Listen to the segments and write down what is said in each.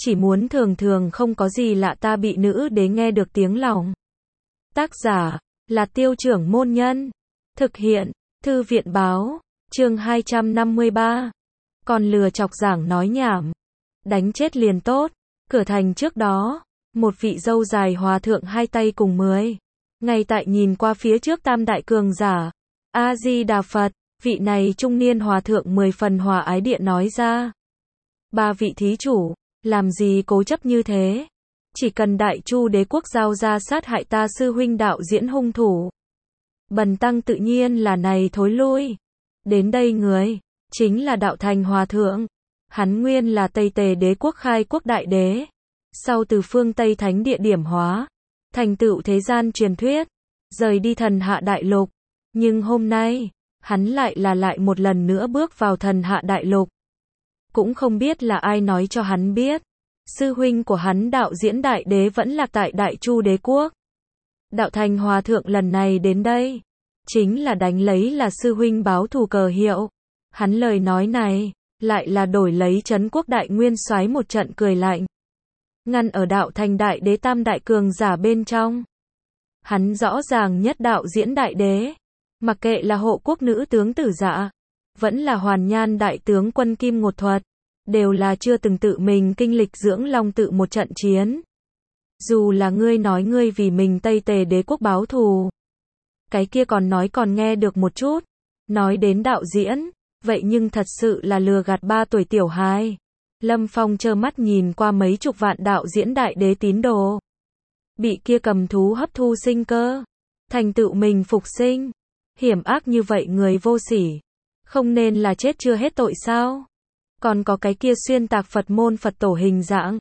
chỉ muốn thường thường không có gì lạ ta bị nữ đế nghe được tiếng lòng. Tác giả là Tiêu Trưởng Môn Nhân. Thực hiện Thư viện Báo. Chương 253. Còn lừa chọc giảng nói nhảm. Đánh chết liền tốt. Cửa thành trước đó, một vị râu dài hòa thượng hai tay cùng 10. Ngay tại nhìn qua phía trước tam đại cường giả. A-di-đà Phật, vị này trung niên hòa thượng 10 phần hòa ái điện nói ra. Ba vị thí chủ, làm gì cố chấp như thế? Chỉ cần Đại Chu đế quốc giao ra sát hại ta sư huynh đạo diễn hung thủ. Bần tăng tự nhiên là này thối lui. Đến đây người, chính là đạo thành hòa thượng. Hắn nguyên là Tây Tề đế quốc khai quốc đại đế. Sau từ phương Tây thánh địa điểm hóa, thành tựu thế gian truyền thuyết, rời đi thần hạ đại lục. Nhưng hôm nay, hắn lại một lần nữa bước vào thần hạ đại lục. Cũng không biết là ai nói cho hắn biết. Sư huynh của hắn đạo diễn đại đế vẫn lạc tại Đại Chu đế quốc. Đạo thành hòa thượng lần này đến đây, chính là đánh lấy là sư huynh báo thù cờ hiệu. Hắn lời nói này, lại là đổi lấy Trấn quốc đại nguyên soái một trận cười lạnh. Ngăn ở đạo thành đại đế tam đại cường giả bên trong. Hắn rõ ràng nhất đạo diễn đại đế. Mặc kệ là hộ quốc nữ tướng Tử Dạ, vẫn là hoàn nhan đại tướng quân Kim Ngột Thuật, đều là chưa từng tự mình kinh lịch dưỡng long tự một trận chiến. Dù là ngươi nói ngươi vì mình Tây Tề đế quốc báo thù, cái kia còn nói còn nghe được một chút. Nói đến đạo diễn, vậy nhưng thật sự là lừa gạt 3 tuổi tiểu hài. Lâm Phong trơ mắt nhìn qua mấy chục vạn đạo diễn đại đế tín đồ. Bị kia cầm thú hấp thu sinh cơ, thành tựu mình phục sinh. Hiểm ác như vậy người vô sỉ, không nên là chết chưa hết tội sao? Còn có cái kia xuyên tạc Phật môn Phật tổ hình dạng,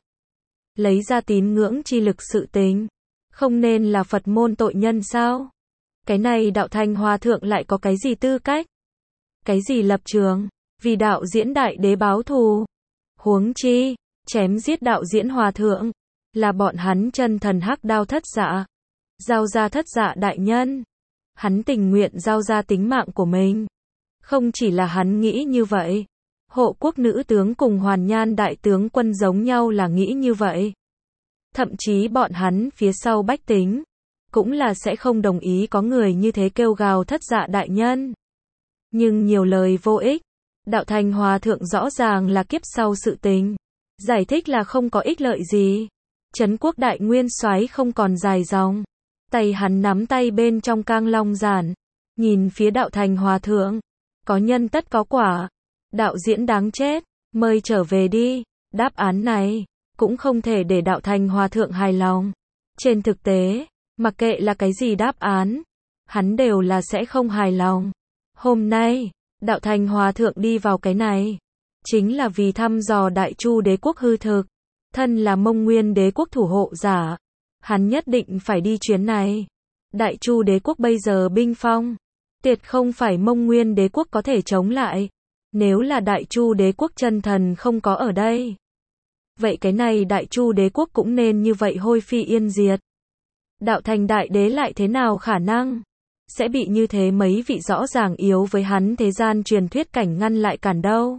lấy ra tín ngưỡng chi lực sự tình, không nên là Phật môn tội nhân sao? Cái này đạo thành hòa thượng lại có cái gì tư cách? Cái gì lập trường? Vì đạo diễn đại đế báo thù. Huống chi, chém giết đạo diễn hòa thượng, là bọn hắn chân thần hắc đao thất dạ. Giao ra thất dạ đại nhân. Hắn tình nguyện giao ra tính mạng của mình. Không chỉ là hắn nghĩ như vậy. Hộ quốc nữ tướng cùng hoàn nhan đại tướng quân giống nhau là nghĩ như vậy. Thậm chí bọn hắn phía sau bách tính, cũng là sẽ không đồng ý có người như thế kêu gào thất dạ đại nhân. Nhưng nhiều lời vô ích. Đạo thành hòa thượng rõ ràng là kiếp sau sự tình. Giải thích là không có ích lợi gì. Trấn quốc đại nguyên soái không còn dài dòng. Tay hắn nắm tay bên trong cang long giản. Nhìn phía đạo thành hòa thượng. Có nhân tất có quả. Đạo diễn đáng chết. Mời trở về đi. Đáp án này, cũng không thể để đạo thành hòa thượng hài lòng. Trên thực tế, mặc kệ là cái gì đáp án, hắn đều là sẽ không hài lòng. Hôm nay, đạo thành hòa thượng đi vào cái này, chính là vì thăm dò Đại Chu đế quốc hư thực. Thân là Mông Nguyên đế quốc thủ hộ giả, hắn nhất định phải đi chuyến này. Đại Chu đế quốc bây giờ binh phong, tuyệt không phải Mông Nguyên đế quốc có thể chống lại. Nếu là Đại Chu đế quốc chân thần không có ở đây, vậy cái này Đại Chu đế quốc cũng nên như vậy hôi phi yên diệt. Đạo thành đại đế lại thế nào khả năng sẽ bị như thế mấy vị rõ ràng yếu với hắn thế gian truyền thuyết cảnh ngăn lại cản đâu.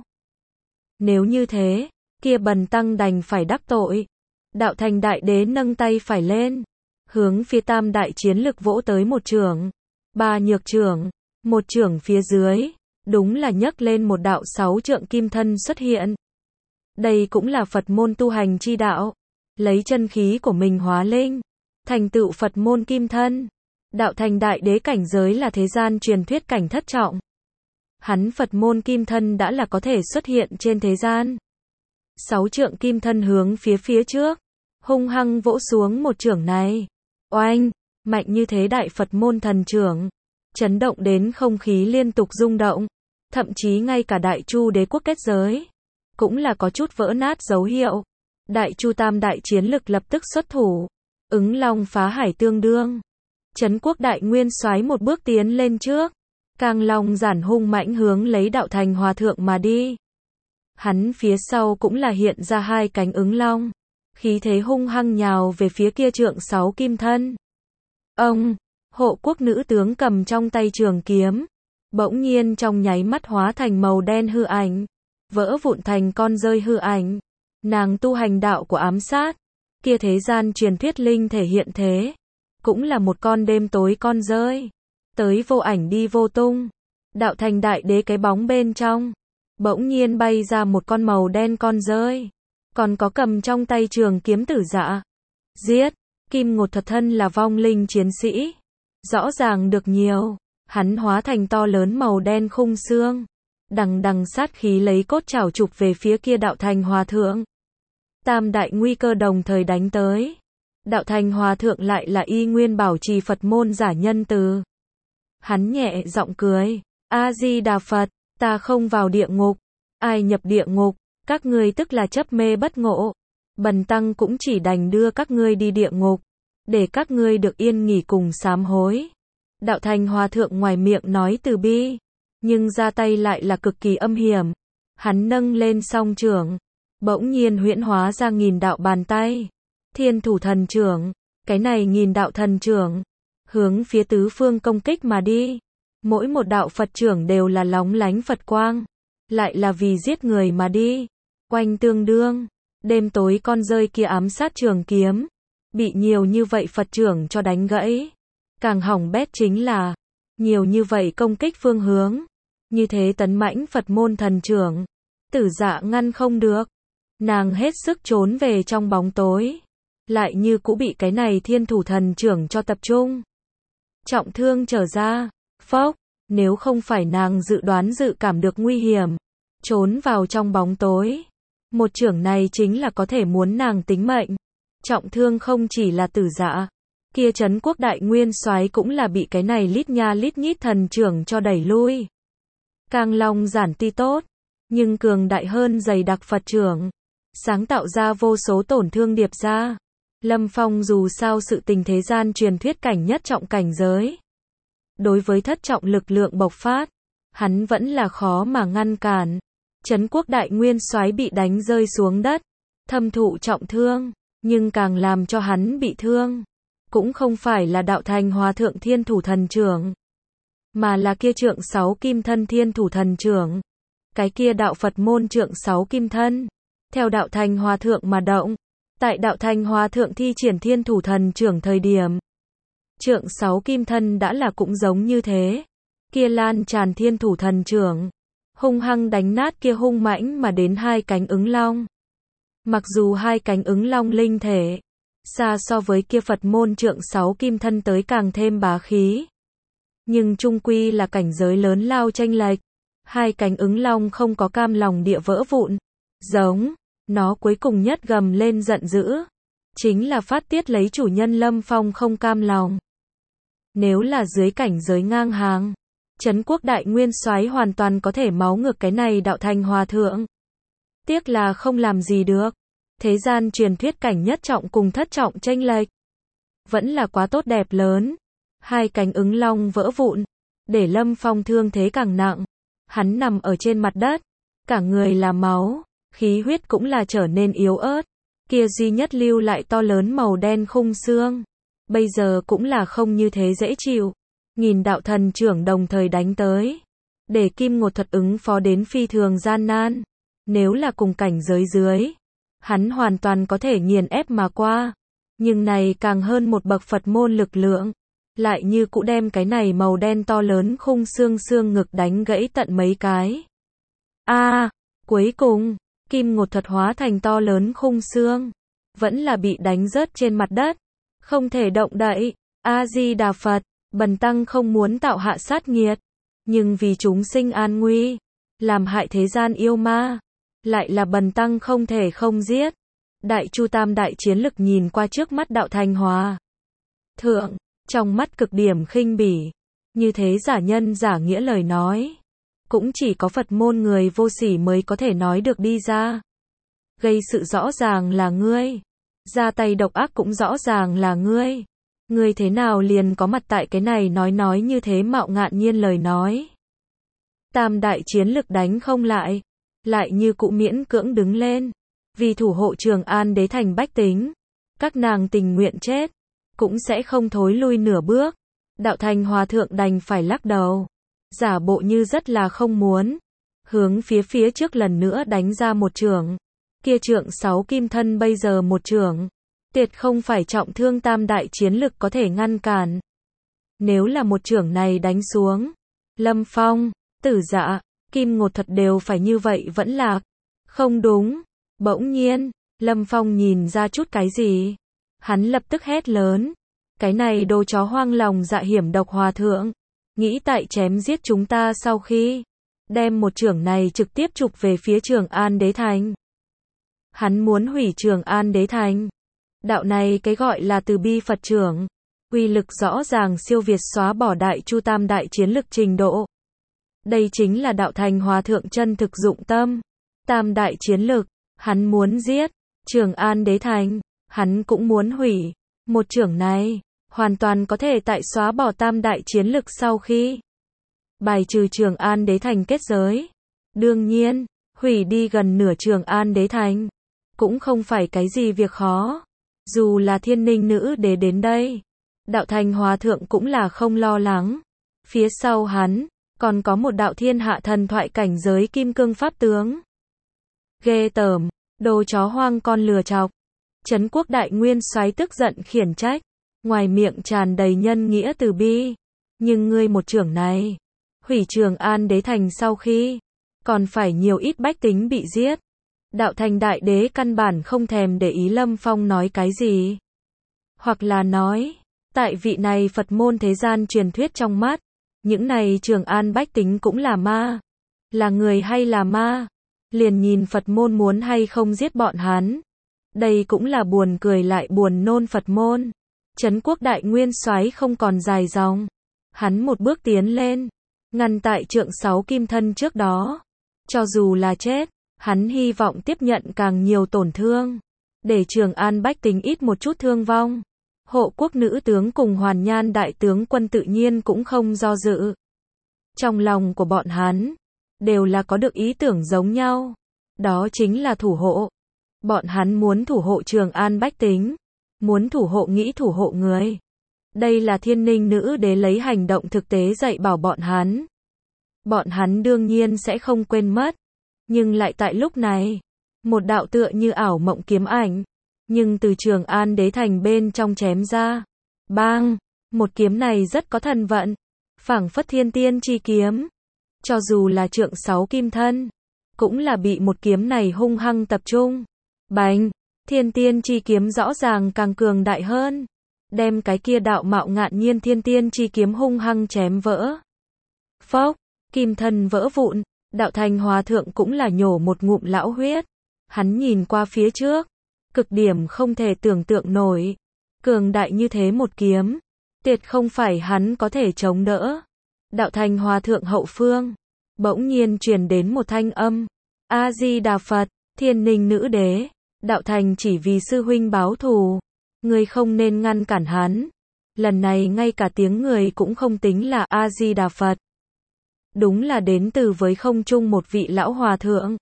Nếu như thế, kia bần tăng đành phải đắc tội. Đạo thành đại đế nâng tay phải lên, hướng phía tam đại chiến lực vỗ tới một chưởng. 3 nhược chưởng, một chưởng phía dưới, đúng là nhấc lên một đạo 6 trượng kim thân xuất hiện. Đây cũng là Phật môn tu hành chi đạo, lấy chân khí của mình hóa linh, thành tựu Phật môn kim thân. Đạo thành đại đế cảnh giới là thế gian truyền thuyết cảnh thất trọng. Hắn Phật môn kim thân đã là có thể xuất hiện trên thế gian. 6 trượng kim thân hướng phía trước, hung hăng vỗ xuống một chưởng này. Oanh, mạnh như thế đại Phật môn thần chưởng, chấn động đến không khí liên tục rung động. Thậm chí ngay cả Đại Chu đế quốc kết giới, cũng là có chút vỡ nát dấu hiệu. Đại Chu tam đại chiến lực lập tức xuất thủ. Ứng long phá hải tương đương. Trấn quốc đại nguyên soái một bước tiến lên trước. Cang long giản hung mãnh hướng lấy đạo thành hòa thượng mà đi. Hắn phía sau cũng là hiện ra 2 cánh ứng long. Khí thế hung hăng nhào về phía kia trượng 6 kim thân. Ông, hộ quốc nữ tướng cầm trong tay trường kiếm. Bỗng nhiên trong nháy mắt hóa thành màu đen hư ảnh. Vỡ vụn thành con rơi hư ảnh. Nàng tu hành đạo của ám sát, kia thế gian truyền thuyết linh thể hiện thế, cũng là một con đêm tối con rơi, tới vô ảnh đi vô tung. Đạo thành đại đế cái bóng bên trong, bỗng nhiên bay ra một con màu đen con rơi, còn có cầm trong tay trường kiếm tử dạ. Giết, Kim Ngột thật thân là vong linh chiến sĩ, rõ ràng được nhiều, hắn hóa thành to lớn màu đen khung xương, đằng đằng sát khí lấy cốt chảo chụp về phía kia đạo thành hòa thượng. Tam đại nguy cơ đồng thời đánh tới. Đạo thành hòa thượng lại là y nguyên bảo trì Phật môn giả nhân từ. Hắn nhẹ giọng cười, A-di-đà Phật, ta không vào địa ngục, ai nhập địa ngục, các ngươi tức là chấp mê bất ngộ. Bần tăng cũng chỉ đành đưa các ngươi đi địa ngục, để các ngươi được yên nghỉ cùng sám hối. Đạo thành hòa thượng ngoài miệng nói từ bi, nhưng ra tay lại là cực kỳ âm hiểm. Hắn nâng lên song trưởng, bỗng nhiên huyễn hóa ra 1000 đạo bàn tay. Thiên thủ thần trưởng, cái này 1000 đạo thần trưởng, hướng phía tứ phương công kích mà đi. Mỗi một đạo Phật trưởng đều là lóng lánh Phật quang, lại là vì giết người mà đi. Oanh tương đương, đêm tối con rơi kia ám sát trường kiếm, bị nhiều như vậy Phật trưởng cho đánh gãy. Càng hỏng bét chính là, nhiều như vậy công kích phương hướng, như thế tấn mãnh Phật môn thần trưởng, tử dạ ngăn không được. Nàng hết sức trốn về trong bóng tối, lại như cũ bị cái này thiên thủ thần trưởng cho tập trung. Trọng thương trở ra, phốc, nếu không phải nàng dự đoán dự cảm được nguy hiểm, trốn vào trong bóng tối, một trưởng này chính là có thể muốn nàng tính mệnh. Trọng thương không chỉ là tử dạ, kia Trấn Quốc Đại Nguyên Soái cũng là bị cái này lít nha lít nhít thần trưởng cho đẩy lui. Càng long giản ti tốt, nhưng cường đại hơn dày đặc Phật trưởng, sáng tạo ra vô số tổn thương điệp ra. Lâm Phong dù sao sự tình thế gian truyền thuyết cảnh nhất trọng cảnh giới, đối với thất trọng lực lượng bộc phát, hắn vẫn là khó mà ngăn cản. Trấn Quốc Đại Nguyên Soái bị đánh rơi xuống đất, thâm thụ trọng thương, nhưng càng làm cho hắn bị thương, cũng không phải là đạo thành hòa thượng thiên thủ thần trưởng, mà là kia trượng 6 kim thân thiên thủ thần trưởng. Cái kia đạo Phật môn trượng 6 kim thân, theo đạo thành hòa thượng mà động. Tại đạo thành hòa thượng thi triển thiên thủ thần trưởng thời điểm, trượng 6 kim thân đã là cũng giống như thế. Kia lan tràn thiên thủ thần trưởng, hung hăng đánh nát kia hung mãnh mà đến 2 cánh ứng long. Mặc dù 2 cánh ứng long linh thể, xa so với kia Phật môn trượng 6 kim thân tới càng thêm bá khí, nhưng chung quy là cảnh giới lớn lao chênh lệch. 2 cánh ứng long không có cam lòng địa vỡ vụn, giống, nó cuối cùng nhất gầm lên giận dữ, chính là phát tiết lấy chủ nhân Lâm Phong không cam lòng. Nếu là dưới cảnh giới ngang hàng, Trấn Quốc Đại Nguyên Soái hoàn toàn có thể máu ngược cái này đạo thành hòa thượng. Tiếc là không làm gì được. Thế gian truyền thuyết cảnh nhất trọng cùng thất trọng chênh lệch, vẫn là quá tốt đẹp lớn. 2 cánh ứng long vỡ vụn, để Lâm Phong thương thế càng nặng. Hắn nằm ở trên mặt đất, cả người là máu, khí huyết cũng là trở nên yếu ớt. Kia duy nhất lưu lại to lớn màu đen khung xương, bây giờ cũng là không như thế dễ chịu. 1000 đạo thần trưởng đồng thời đánh tới, để Kim Ngột thuật ứng phó đến phi thường gian nan. Nếu là cùng cảnh giới dưới, hắn hoàn toàn có thể nghiền ép mà qua, nhưng này càng hơn một bậc Phật môn lực lượng, lại như cũ đem cái này màu đen to lớn khung xương xương ngực đánh gãy tận mấy cái. Cuối cùng, Kim Ngột thuật hóa thành to lớn khung xương, vẫn là bị đánh rớt trên mặt đất, không thể động đậy. A-di-đà Phật, bần tăng không muốn tạo hạ sát nghiệt, nhưng vì chúng sinh an nguy, làm hại thế gian yêu ma, lại là bần tăng không thể không giết. Đại Chu Tam đại chiến lực nhìn qua trước mắt đạo thành hòa thượng, trong mắt cực điểm khinh bỉ, như thế giả nhân giả nghĩa lời nói, cũng chỉ có Phật môn người vô sỉ mới có thể nói được đi ra. Gây sự rõ ràng là ngươi, ra tay độc ác cũng rõ ràng là ngươi. Ngươi thế nào liền có mặt tại cái này nói như thế mạo ngạn nhiên lời nói. Tam đại chiến lực đánh không lại, lại như cụ miễn cưỡng đứng lên, vì thủ hộ Trường An đế thành bách tính, các nàng tình nguyện chết, cũng sẽ không thối lui nửa bước. Đạo thành hòa thượng đành phải lắc đầu, giả bộ như rất là không muốn, hướng phía trước lần nữa đánh ra một chưởng. Kia trượng 6 kim thân bây giờ một chưởng, tuyệt không phải trọng thương tam đại chiến lực có thể ngăn cản. Nếu là một chưởng này đánh xuống, Lâm Phong, Tử Dạ, Kim Ngột thật đều phải như vậy vẫn lạc. Không đúng. Bỗng nhiên, Lâm Phong nhìn ra chút cái gì. Hắn lập tức hét lớn. Cái này đồ chó hoang lòng dạ hiểm độc hòa thượng. Nghĩ tại chém giết chúng ta sau khi đem một chưởng này trực tiếp chụp về phía Trường An Đế Thành. Hắn muốn hủy Trường An Đế Thành. Đạo này cái gọi là từ bi Phật trưởng. Uy lực rõ ràng siêu việt xóa bỏ đại chu tam đại chiến lực trình độ. Đây chính là đạo thành hòa thượng chân thực dụng tâm. Tam đại chiến lực, hắn muốn giết. Trường An Đế Thành, hắn cũng muốn hủy. Một chưởng này, hoàn toàn có thể tại xóa bỏ tam đại chiến lực sau khi bài trừ Trường An Đế Thành kết giới. Đương nhiên, hủy đi gần nửa Trường An Đế Thành, cũng không phải cái gì việc khó. Dù là Thiên Ninh Nữ Đế đến đây, đạo thành hòa thượng cũng là không lo lắng. Phía sau hắn, còn có một đạo thiên hạ thần thoại cảnh giới kim cương pháp tướng. Ghê tởm, đồ chó hoang con lừa chọc. Trấn Quốc Đại Nguyên Soái tức giận khiển trách, ngoài miệng tràn đầy nhân nghĩa từ bi. Nhưng ngươi một chưởng này, hủy Trường An Đế Thành sau khi, còn phải nhiều ít bách tính bị giết. Đạo thành đại đế căn bản không thèm để ý Lâm Phong nói cái gì. Hoặc là nói, tại vị này Phật môn thế gian truyền thuyết trong mắt, những này Trường An bách tính cũng là ma. Là người hay là ma? Liền nhìn Phật môn muốn hay không giết bọn hắn. Đây cũng là buồn cười lại buồn nôn Phật môn. Trấn Quốc Đại Nguyên Soái không còn dài dòng. Hắn một bước tiến lên, ngăn tại trượng 6 kim thân trước đó. Cho dù là chết, hắn hy vọng tiếp nhận càng nhiều tổn thương, để Trường An bách tính ít một chút thương vong. Hộ quốc nữ tướng cùng Hoàn Nhan đại tướng quân tự nhiên cũng không do dự. Trong lòng của bọn hắn, đều là có được ý tưởng giống nhau. Đó chính là thủ hộ. Bọn hắn muốn thủ hộ Trường An bách tính, muốn thủ hộ nghĩ thủ hộ người. Đây là Thiên Ninh Nữ Đế lấy hành động thực tế dạy bảo bọn hắn. Bọn hắn đương nhiên sẽ không quên mất. Nhưng lại tại lúc này, một đạo tựa như ảo mộng kiếm ảnh, nhưng từ Trường An Đế Thành bên trong chém ra. Bang! Một kiếm này rất có thần vận, phảng phất thiên tiên chi kiếm. Cho dù là trượng 6 kim thân, cũng là bị một kiếm này hung hăng tập trung. Bành! Thiên tiên chi kiếm rõ ràng càng cường đại hơn. Đem cái kia đạo mạo ngạn nhiên thiên tiên chi kiếm hung hăng chém vỡ. Phốc! Kim thân vỡ vụn. Đạo thành hòa thượng cũng là nhổ một ngụm lão huyết. Hắn nhìn qua phía trước, cực điểm không thể tưởng tượng nổi. Cường đại như thế một kiếm, tuyệt không phải hắn có thể chống đỡ. Đạo thành hòa thượng hậu phương, bỗng nhiên truyền đến một thanh âm. A-di-đà Phật, Thiên Ninh Nữ Đế, đạo thành chỉ vì sư huynh báo thù. Ngươi không nên ngăn cản hắn. Lần này ngay cả tiếng người cũng không tính là A-di-đà Phật. Đúng là đến từ với không trung một vị lão hòa thượng.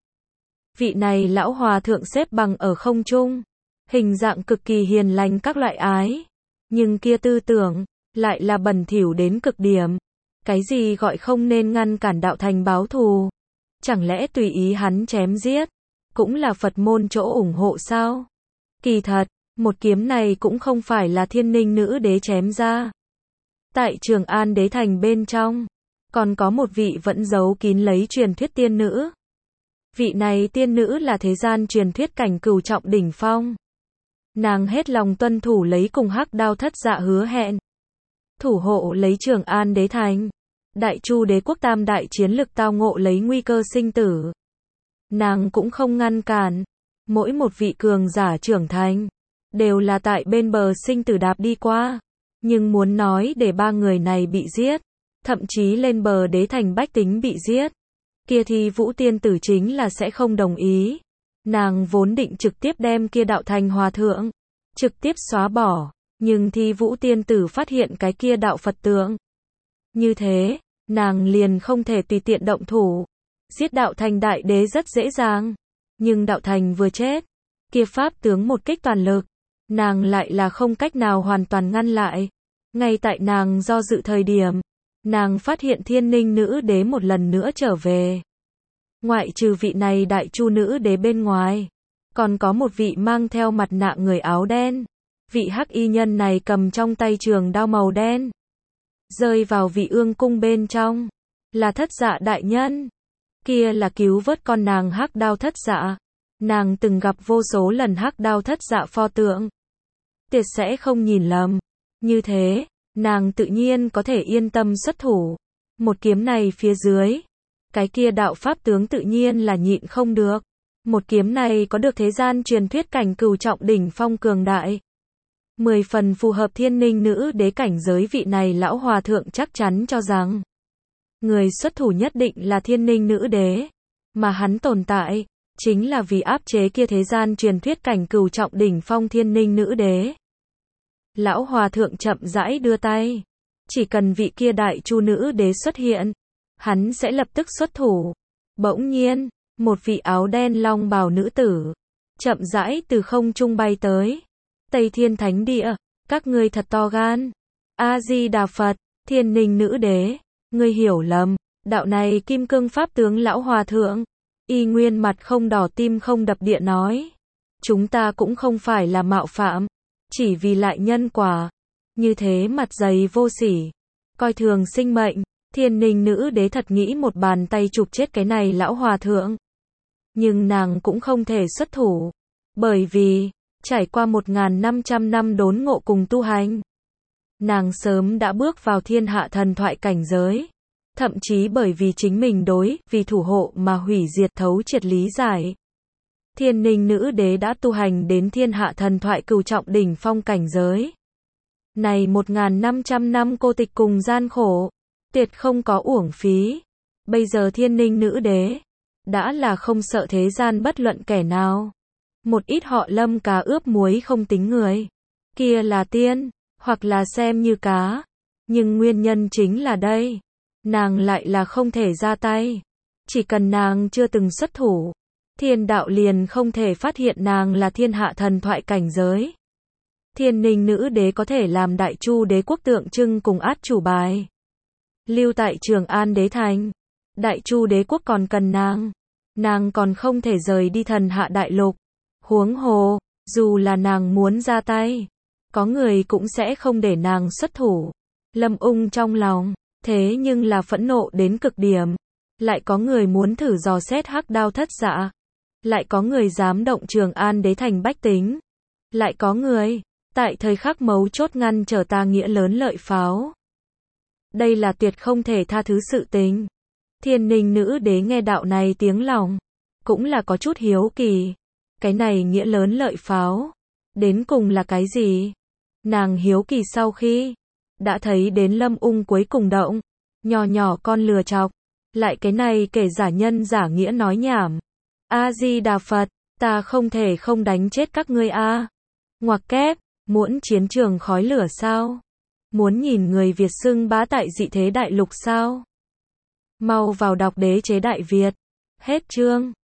Vị này lão hòa thượng xếp bằng ở không trung, hình dạng cực kỳ hiền lành các loại ái. Nhưng kia tư tưởng, lại là bẩn thỉu đến cực điểm. Cái gì gọi không nên ngăn cản đạo thành báo thù? Chẳng lẽ tùy ý hắn chém giết, cũng là Phật môn chỗ ủng hộ sao? Kỳ thật, một kiếm này cũng không phải là Thiên Ninh Nữ Đế chém ra. Tại Trường An Đế Thành bên trong, còn có một vị vẫn giấu kín lấy truyền thuyết tiên nữ. Vị này tiên nữ là thế gian truyền thuyết cảnh cửu trọng đỉnh phong. Nàng hết lòng tuân thủ lấy cùng Hắc Đao Thất Dạ hứa hẹn. Thủ hộ lấy Trường An Đế Thành. Đại Chu đế quốc tam đại chiến lực tao ngộ lấy nguy cơ sinh tử. Nàng cũng không ngăn cản. Mỗi một vị cường giả trưởng thành, đều là tại bên bờ sinh tử đạp đi qua. Nhưng muốn nói để ba người này bị giết, thậm chí lên bờ đế thành bách tính bị giết, kia thì Vũ Tiên Tử chính là sẽ không đồng ý. Nàng vốn định trực tiếp đem kia đạo thành hòa thượng trực tiếp xóa bỏ, nhưng thì Vũ Tiên Tử phát hiện cái kia đạo Phật tượng. Như thế, nàng liền không thể tùy tiện động thủ. Giết đạo thành đại đế rất dễ dàng, nhưng đạo thành vừa chết, kia pháp tướng một kích toàn lực, nàng lại là không cách nào hoàn toàn ngăn lại. Ngay tại nàng do dự thời điểm, nàng phát hiện Thiên Ninh Nữ Đế một lần nữa trở về. Ngoại trừ vị này Đại Chu Nữ Đế bên ngoài, Còn có một vị mang theo mặt nạ người áo đen. Vị hắc y nhân này cầm trong tay trường đao màu đen. Rơi vào vị ương cung bên trong. Là Thất Dạ đại nhân. Kia là cứu vớt con nàng hắc đao Thất Dạ. Nàng từng gặp vô số lần hắc đao Thất Dạ pho tượng. Tuyệt sẽ không nhìn lầm. Như thế, nàng tự nhiên có thể yên tâm xuất thủ. Một kiếm này phía dưới. Cái kia đạo pháp tướng tự nhiên là nhịn không được. Một kiếm này có được thế gian truyền thuyết cảnh cửu trọng đỉnh phong cường đại. 10 phần phù hợp Thiên Ninh nữ đế cảnh giới, vị này lão hòa thượng chắc chắn cho rằng người xuất thủ nhất định là Thiên Ninh nữ đế. Mà hắn tồn tại, chính là vì áp chế kia thế gian truyền thuyết cảnh cửu trọng đỉnh phong Thiên Ninh nữ đế. Lão hòa thượng chậm rãi đưa tay. Chỉ cần vị kia đại chu nữ đế xuất hiện, hắn sẽ lập tức xuất thủ. Bỗng nhiên, một vị áo đen long bào nữ tử chậm rãi từ không trung bay tới. Tây Thiên Thánh Địa, các ngươi thật to gan. A Di Đà Phật, Thiên Ninh nữ đế, ngươi hiểu lầm, đạo này kim cương pháp tướng lão hòa thượng. Y nguyên mặt không đỏ tim không đập địa nói, chúng ta cũng không phải là mạo phạm, chỉ vì lại nhân quả. Như thế mặt dày vô sỉ, coi thường sinh mệnh. Thiên Ninh nữ đế thật nghĩ một bàn tay chụp chết cái này lão hòa thượng. Nhưng nàng cũng không thể xuất thủ, bởi vì trải qua 1500 năm đốn ngộ cùng tu hành, nàng sớm đã bước vào thiên hạ thần thoại cảnh giới. Thậm chí bởi vì chính mình vì thủ hộ mà hủy diệt thấu triệt lý giải. Thiên Ninh nữ đế đã tu hành đến thiên hạ thần thoại cửu trọng đỉnh phong cảnh giới. Này 1500 năm cô tịch cùng gian khổ, tuyệt không có uổng phí. Bây giờ Thiên Ninh nữ đế đã là không sợ thế gian bất luận kẻ nào. Một ít họ Lâm cá ướp muối không tính người, kia là tiên, hoặc là xem như cá. Nhưng nguyên nhân chính là đây, nàng lại là không thể ra tay. Chỉ cần nàng chưa từng xuất thủ, thiên đạo liền không thể phát hiện nàng là thiên hạ thần thoại cảnh giới. Thiên Ninh nữ đế có thể làm đại chu đế quốc tượng trưng cùng át chủ bài, lưu tại Trường An đế thành. Đại chu đế quốc còn cần nàng còn không thể rời đi thần hạ đại lục. Huống hồ, dù là nàng muốn ra tay, có người cũng sẽ không để nàng xuất thủ. Lâm Ung trong lòng, thế nhưng là phẫn nộ đến cực điểm. Lại có người muốn thử dò xét hắc đao Thất Dạ. Lại có người dám động Trường An đế thành bách tính. Lại có người, tại thời khắc mấu chốt ngăn trở ta nghĩa lớn lợi pháo. Đây là tuyệt không thể tha thứ sự tình. Thiên Ninh nữ đế nghe đạo này tiếng lòng, cũng là có chút hiếu kỳ. Cái này nghĩa lớn lợi pháo, đến cùng là cái gì? Nàng hiếu kỳ sau khi đã thấy đến Lâm Ung cuối cùng động, nhỏ con lừa chọc, lại cái này kể giả nhân giả nghĩa nói nhảm. A Di Đà Phật, ta không thể không đánh chết các ngươi a. Ngoặc kép, muốn chiến trường khói lửa sao? Muốn nhìn người Việt xưng bá tại dị thế đại lục sao? Mau vào đọc Đế chế Đại Việt. Hết chương.